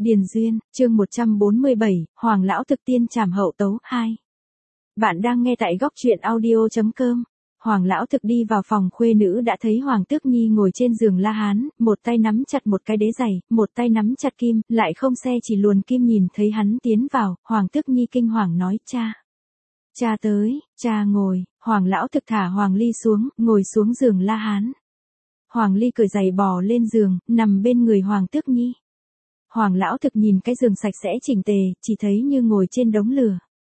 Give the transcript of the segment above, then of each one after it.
Điền Duyên, chương 147, Hoàng lão thực tiên trảm hậu tấu 2. Bạn đang nghe tại góc truyện audio.com. Hoàng lão thực đi vào phòng khuê nữ đã thấy Hoàng Tước Nhi ngồi trên giường La Hán, một tay nắm chặt một cái đế giày, một tay nắm chặt kim, lại không xe chỉ luồn kim. Nhìn thấy hắn tiến vào, Hoàng Tước Nhi kinh hoàng nói: cha. Cha tới, cha ngồi. Hoàng lão thực thả Hoàng Ly xuống, ngồi xuống giường La Hán. Hoàng Ly cởi giày bò lên giường, nằm bên người Hoàng Tước Nhi. Hoàng lão thực nhìn cái giường sạch sẽ chỉnh tề, chỉ thấy như ngồi trên đống lửa.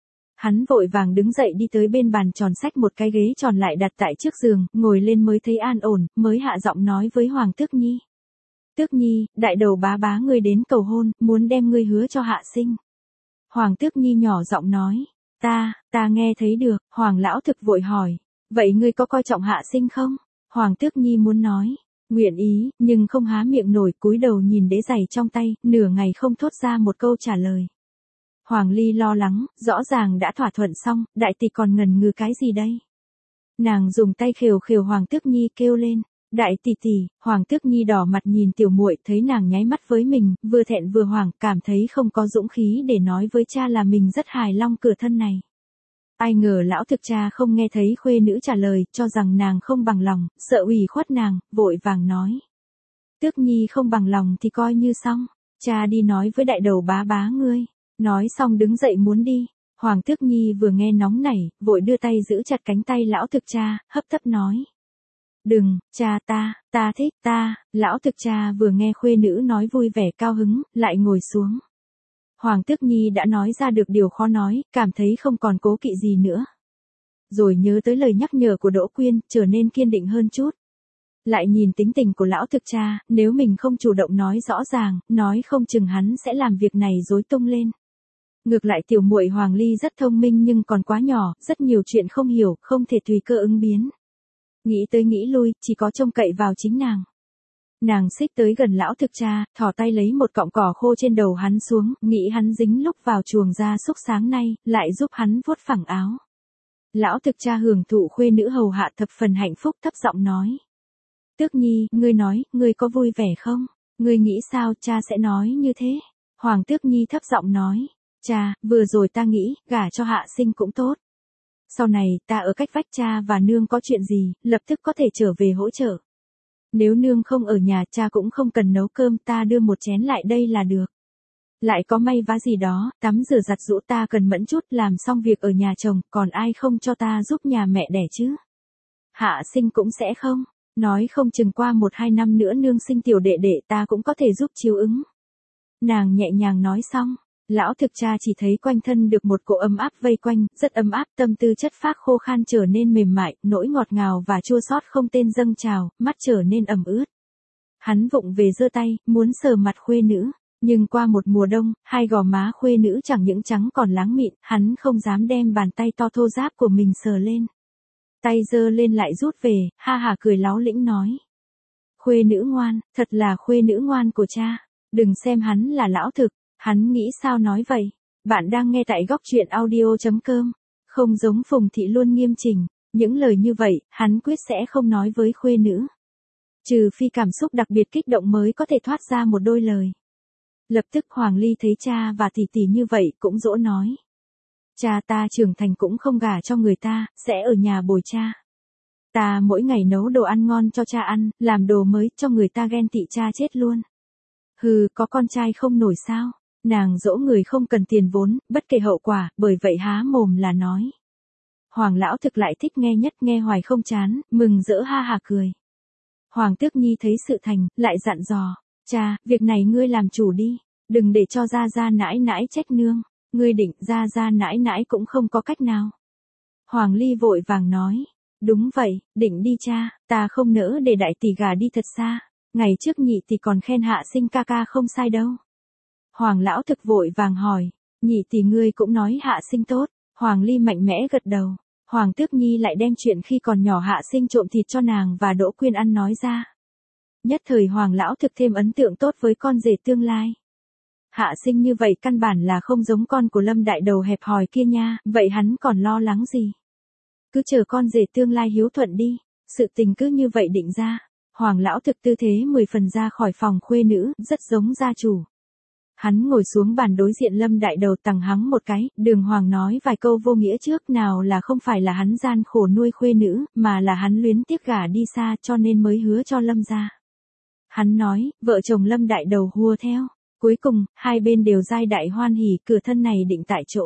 Hắn vội vàng đứng dậy đi tới bên bàn tròn, xách một cái ghế tròn lại đặt tại trước giường, ngồi lên mới thấy an ổn, mới hạ giọng nói với Hoàng Tước Nhi. Tước Nhi, đại đầu bá bá ngươi đến cầu hôn, muốn đem ngươi hứa cho Hạ Sinh. Hoàng Tước Nhi nhỏ giọng nói. Ta nghe thấy được. Hoàng lão thực vội hỏi. Vậy ngươi có coi trọng Hạ Sinh không? Hoàng Tước Nhi muốn nói. Nguyện ý, nhưng không há miệng nổi, cúi đầu nhìn đế giày trong tay, nửa ngày không thốt ra một câu trả lời. Hoàng Ly lo lắng, rõ ràng đã thỏa thuận xong, đại tỷ còn ngần ngừ cái gì đây? Nàng dùng tay khều khều Hoàng Tước Nhi kêu lên, đại tỷ tỷ. Hoàng Tước Nhi đỏ mặt nhìn tiểu muội, thấy nàng nháy mắt với mình, vừa thẹn vừa hoảng, cảm thấy không có dũng khí để nói với cha là mình rất hài lòng cửa thân này. Ai ngờ lão thực cha không nghe thấy khuê nữ trả lời, cho rằng nàng không bằng lòng, sợ ủy khuất nàng, vội vàng nói. Tước Nhi không bằng lòng thì coi như xong, cha đi nói với đại đầu bá bá ngươi. Nói xong đứng dậy muốn đi. Hoàng Tước Nhi vừa nghe nóng nảy, vội đưa tay giữ chặt cánh tay lão thực cha, hấp tấp nói. Đừng, cha ta thích ta. Lão thực cha vừa nghe khuê nữ nói vui vẻ cao hứng, lại ngồi xuống. Hoàng Tước Nhi đã nói ra được điều khó nói, cảm thấy không còn cố kỵ gì nữa. Rồi nhớ tới lời nhắc nhở của Đỗ Quyên, trở nên kiên định hơn chút. Lại nhìn tính tình của lão thực cha, nếu mình không chủ động nói rõ ràng, nói không chừng hắn sẽ làm việc này rối tung lên. Ngược lại tiểu muội Hoàng Ly rất thông minh nhưng còn quá nhỏ, rất nhiều chuyện không hiểu, không thể tùy cơ ứng biến. Nghĩ tới nghĩ lui, chỉ có trông cậy vào chính nàng. Nàng xích tới gần lão thực cha, thò tay lấy một cọng cỏ khô trên đầu hắn xuống, nghĩ hắn dính lúc vào chuồng gia súc sáng nay, lại giúp hắn vuốt phẳng áo. Lão thực cha hưởng thụ khuê nữ hầu hạ thập phần hạnh phúc, thấp giọng nói. Tước Nhi, ngươi nói, ngươi có vui vẻ không? Ngươi nghĩ sao cha sẽ nói như thế? Hoàng Tước Nhi thấp giọng nói. Cha, vừa rồi ta nghĩ, gả cho Hạ Sinh cũng tốt. Sau này, ta ở cách vách cha và nương có chuyện gì, lập tức có thể trở về hỗ trợ. Nếu nương không ở nhà, cha cũng không cần nấu cơm, ta đưa một chén lại đây là được. Lại có may vá gì đó, tắm rửa giặt giũ ta cần mẫn chút, làm xong việc ở nhà chồng, còn ai không cho ta giúp nhà mẹ đẻ chứ? Hạ Sinh cũng sẽ không. Nói không chừng qua 1-2 năm nữa nương sinh tiểu đệ đệ ta cũng có thể giúp chiếu ứng. Nàng nhẹ nhàng nói xong. Lão thực cha chỉ thấy quanh thân được một cỗ ấm áp vây quanh, rất ấm áp, tâm tư chất phác khô khan trở nên mềm mại, nỗi ngọt ngào và chua xót không tên dâng trào, mắt trở nên ẩm ướt. Hắn vụng về giơ tay, muốn sờ mặt khuê nữ, nhưng qua một mùa đông, hai gò má khuê nữ chẳng những trắng còn láng mịn, hắn không dám đem bàn tay to thô ráp của mình sờ lên. Tay giơ lên lại rút về, ha hả cười láu lĩnh nói. Khuê nữ ngoan, thật là khuê nữ ngoan của cha, đừng xem hắn là lão thực. Hắn nghĩ sao nói vậy? Bạn đang nghe tại góc truyện audio.com. Không giống Phùng Thị luôn nghiêm chỉnh, những lời như vậy, hắn quyết sẽ không nói với khuê nữ. Trừ phi cảm xúc đặc biệt kích động mới có thể thoát ra một đôi lời. Lập tức Hoàng Ly thấy cha và tỷ tỷ như vậy cũng dỗ nói. Cha ta trưởng thành cũng không gả cho người ta, sẽ ở nhà bồi cha. Ta mỗi ngày nấu đồ ăn ngon cho cha ăn, làm đồ mới cho người ta ghen tị cha chết luôn. Hừ, có con trai không nổi sao? Nàng dỗ người không cần tiền vốn, bất kể hậu quả, bởi vậy há mồm là nói. Hoàng lão thực lại thích nghe nhất, nghe hoài không chán, mừng rỡ ha hà cười. Hoàng Tước Nhi thấy sự thành, lại dặn dò. Cha, việc này ngươi làm chủ đi, đừng để cho gia gia nãi nãi trách nương, ngươi định gia gia nãi nãi cũng không có cách nào. Hoàng Ly vội vàng nói. Đúng vậy, định đi cha, ta không nỡ để đại tỷ gả đi thật xa. Ngày trước nhị tỷ còn khen Hạ Sinh ca ca không sai đâu. Hoàng lão thực vội vàng hỏi, nhị tỷ ngươi cũng nói Hạ Sinh tốt. Hoàng Ly mạnh mẽ gật đầu. Hoàng Tước Nhi lại đem chuyện khi còn nhỏ Hạ Sinh trộm thịt cho nàng và Đỗ Quyên ăn nói ra. Nhất thời Hoàng lão thực thêm ấn tượng tốt với con rể tương lai. Hạ Sinh như vậy căn bản là không giống con của Lâm đại đầu hẹp hòi kia nha, vậy hắn còn lo lắng gì? Cứ chờ con rể tương lai hiếu thuận đi, sự tình cứ như vậy định ra. Hoàng lão thực tư thế 10 phần ra khỏi phòng khuê nữ, rất giống gia chủ. Hắn ngồi xuống bàn đối diện Lâm Đại Đầu tằng hắng một cái, Đường Hoàng nói vài câu vô nghĩa trước, nào là không phải là hắn gian khổ nuôi khuê nữ, mà là hắn luyến tiếc gả đi xa cho nên mới hứa cho Lâm gia. Hắn nói, vợ chồng Lâm Đại Đầu hùa theo. Cuối cùng, hai bên đều giai đại hoan hỉ, cửa thân này định tại chỗ.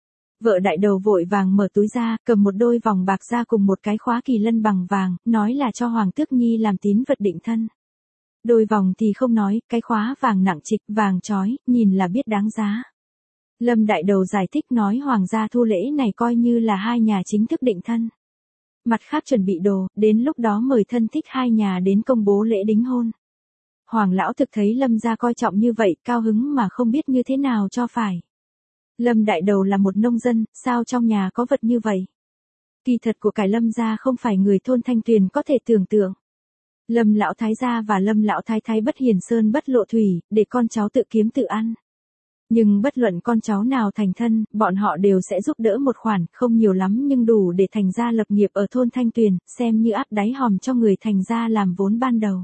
Vợ Đại Đầu vội vàng mở túi ra, cầm một đôi vòng bạc ra cùng một cái khóa kỳ lân bằng vàng, nói là cho Hoàng Tước Nhi làm tín vật định thân. Đôi vòng thì không nói, cái khóa vàng nặng trịch, vàng chói, nhìn là biết đáng giá. Lâm Đại Đầu giải thích nói Hoàng gia thu lễ này coi như là hai nhà chính thức định thân. Mặt khác chuẩn bị đồ, đến lúc đó mời thân thích hai nhà đến công bố lễ đính hôn. Hoàng lão thực thấy Lâm gia coi trọng như vậy, cao hứng mà không biết như thế nào cho phải. Lâm Đại Đầu là một nông dân, sao trong nhà có vật như vậy? Kỳ thật của cải Lâm gia không phải người thôn Thanh Tuyền có thể tưởng tượng. Lâm lão thái gia và Lâm lão thái thái bất hiền sơn bất lộ thủy, để con cháu tự kiếm tự ăn. Nhưng bất luận con cháu nào thành thân, bọn họ đều sẽ giúp đỡ một khoản, không nhiều lắm nhưng đủ để thành gia lập nghiệp ở thôn Thanh Tuyền, xem như áp đáy hòm cho người thành gia làm vốn ban đầu.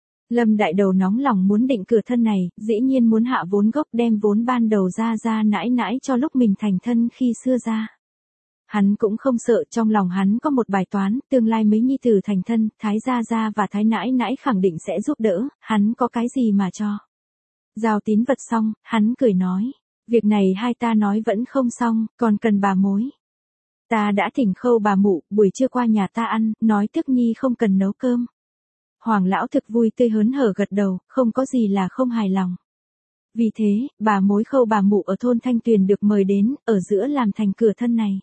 Lâm Đại Đầu nóng lòng muốn định cửa thân này, dĩ nhiên muốn hạ vốn gốc đem vốn ban đầu ra nãi nãi cho lúc mình thành thân khi xưa ra. Hắn cũng không sợ, trong lòng hắn có một bài toán, tương lai mấy nhi tử thành thân, thái gia và thái nãi nãi khẳng định sẽ giúp đỡ, hắn có cái gì mà cho. Giao tín vật xong, hắn cười nói, việc này hai ta nói vẫn không xong, còn cần bà mối. Ta đã thỉnh Khâu bà mụ, buổi trưa qua nhà ta ăn, nói Tước Nhi không cần nấu cơm. Hoàng lão thực vui tươi hớn hở gật đầu, không có gì là không hài lòng. Vì thế, bà mối Khâu bà mụ ở thôn Thanh Tuyền được mời đến, ở giữa làm thành cửa thân này.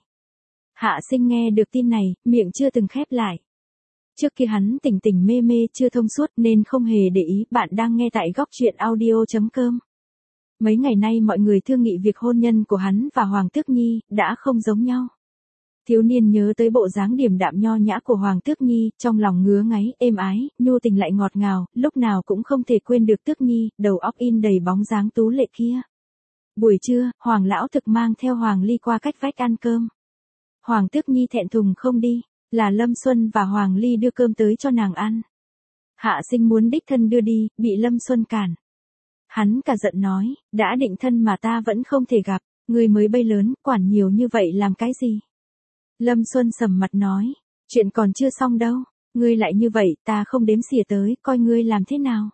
Hạ Sinh nghe được tin này, miệng chưa từng khép lại. Trước khi hắn tỉnh tỉnh mê mê chưa thông suốt nên không hề để ý. Bạn đang nghe tại góc truyện audio.com. Mấy ngày nay mọi người thương nghị việc hôn nhân của hắn và Hoàng Tước Nhi đã không giống nhau. Thiếu niên nhớ tới bộ dáng điềm đạm nho nhã của Hoàng Tước Nhi, trong lòng ngứa ngáy, êm ái, nhu tình lại ngọt ngào, lúc nào cũng không thể quên được Tước Nhi, đầu óc in đầy bóng dáng tú lệ kia. Buổi trưa, Hoàng lão thực mang theo Hoàng Ly qua cách vách ăn cơm. Hoàng Tước Nhi thẹn thùng không đi, là Lâm Xuân và Hoàng Ly đưa cơm tới cho nàng ăn. Hạ Sinh muốn đích thân đưa đi, bị Lâm Xuân cản. Hắn cả giận nói, đã định thân mà ta vẫn không thể gặp, ngươi mới bay lớn, quản nhiều như vậy làm cái gì? Lâm Xuân sầm mặt nói, chuyện còn chưa xong đâu, ngươi lại như vậy, ta không đếm xỉa tới, coi ngươi làm thế nào.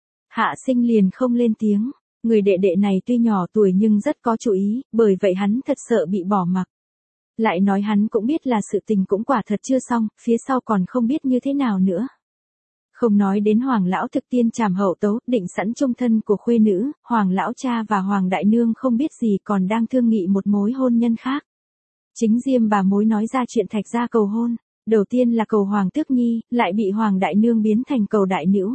Hạ Sinh liền không lên tiếng, người đệ đệ này tuy nhỏ tuổi nhưng rất có chủ ý, bởi vậy hắn thật sợ bị bỏ mặc. Lại nói hắn cũng biết là sự tình cũng quả thật chưa xong, phía sau còn không biết như thế nào nữa. Không nói đến Hoàng lão thực tiên trảm hậu tấu, định sẵn chung thân của khuê nữ, Hoàng lão cha và Hoàng đại nương không biết gì còn đang thương nghị một mối hôn nhân khác. Chính Diêm bà mối nói ra chuyện Thạch gia cầu hôn, đầu tiên là cầu Hoàng Tước Nhi, lại bị Hoàng đại nương biến thành cầu đại nữ.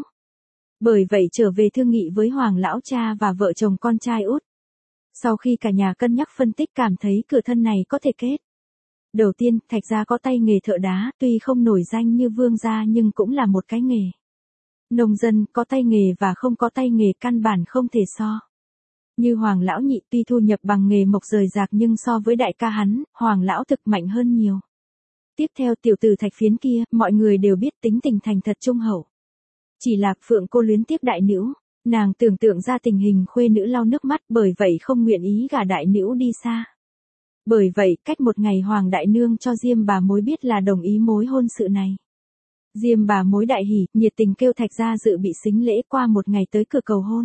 Bởi vậy trở về thương nghị với Hoàng lão cha và vợ chồng con trai út. Sau khi cả nhà cân nhắc phân tích cảm thấy cửa thân này có thể kết. Đầu tiên, Thạch gia có tay nghề thợ đá, tuy không nổi danh như Vương gia nhưng cũng là một cái nghề. Nông dân, có tay nghề và không có tay nghề căn bản không thể so. Như Hoàng lão nhị tuy thu nhập bằng nghề mộc rời rạc nhưng so với đại ca hắn, Hoàng lão thực mạnh hơn nhiều. Tiếp theo tiểu tử Thạch Phiến kia, mọi người đều biết tính tình thành thật trung hậu. Chỉ là Phượng cô luyến tiếc đại nữ, nàng tưởng tượng ra tình hình khuê nữ lau nước mắt bởi vậy không nguyện ý gả đại nữ đi xa. Bởi vậy, cách một ngày Hoàng đại nương cho Diêm bà mối biết là đồng ý mối hôn sự này. Diêm bà mối đại hỉ, nhiệt tình kêu Thạch gia dự bị sính lễ qua một ngày tới cửa cầu hôn.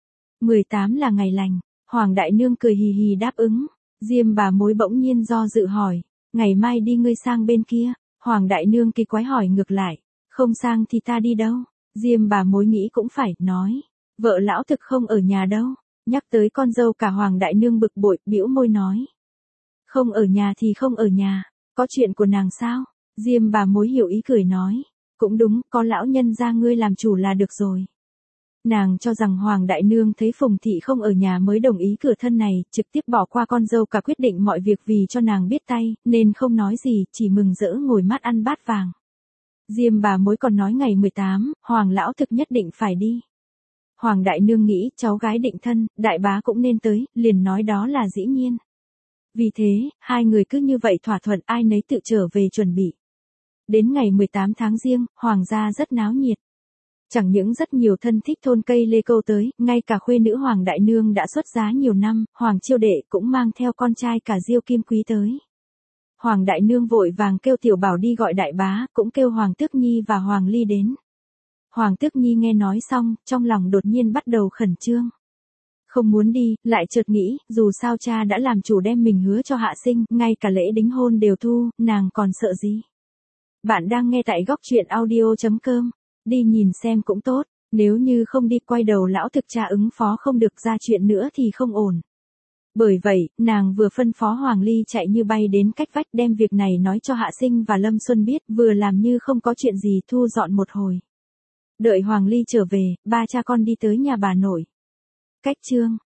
18 là ngày lành, Hoàng đại nương cười hì hì đáp ứng. Diêm bà mối bỗng nhiên do dự hỏi, ngày mai đi ngươi sang bên kia. Hoàng đại nương kỳ quái hỏi ngược lại, không sang thì ta đi đâu? Diêm bà mối nghĩ cũng phải, nói, vợ lão thực không ở nhà đâu. Nhắc tới con dâu cả Hoàng đại nương bực bội, bĩu môi nói, không ở nhà thì không ở nhà, có chuyện của nàng sao? Diêm bà mối hiểu ý cười nói, cũng đúng, có lão nhân gia ngươi làm chủ là được rồi. Nàng cho rằng Hoàng đại nương thấy Phùng thị không ở nhà mới đồng ý cửa thân này, trực tiếp bỏ qua con dâu cả quyết định mọi việc vì cho nàng biết tay, nên không nói gì, chỉ mừng rỡ ngồi mắt ăn bát vàng. Diêm bà mối còn nói ngày 18, Hoàng lão thực nhất định phải đi. Hoàng đại nương nghĩ cháu gái định thân, đại bá cũng nên tới, liền nói đó là dĩ nhiên. Vì thế, hai người cứ như vậy thỏa thuận ai nấy tự trở về chuẩn bị. Đến ngày 18 tháng Giêng, Hoàng gia rất náo nhiệt. Chẳng những rất nhiều thân thích thôn cây lê câu tới, ngay cả khuê nữ Hoàng Đại Nương đã xuất giá nhiều năm, Hoàng Chiêu Đệ cũng mang theo con trai cả Diêu Kim Quý tới. Hoàng Đại Nương vội vàng kêu Tiểu Bảo đi gọi đại bá, cũng kêu Hoàng Tước Nhi và Hoàng Ly đến. Hoàng Tước Nhi nghe nói xong, trong lòng đột nhiên bắt đầu khẩn trương. Không muốn đi, lại chợt nghĩ, dù sao cha đã làm chủ đem mình hứa cho Hạ Sinh, ngay cả lễ đính hôn đều thu, nàng còn sợ gì. Bạn đang nghe tại góc truyện audio.com. Đi nhìn xem cũng tốt, nếu như không đi quay đầu lão thực cha ứng phó không được ra chuyện nữa thì không ổn. Bởi vậy, nàng vừa phân phó Hoàng Ly chạy như bay đến cách vách đem việc này nói cho Hạ Sinh và Lâm Xuân biết, vừa làm như không có chuyện gì thu dọn một hồi. Đợi Hoàng Ly trở về, ba cha con đi tới nhà bà nội. Cách chương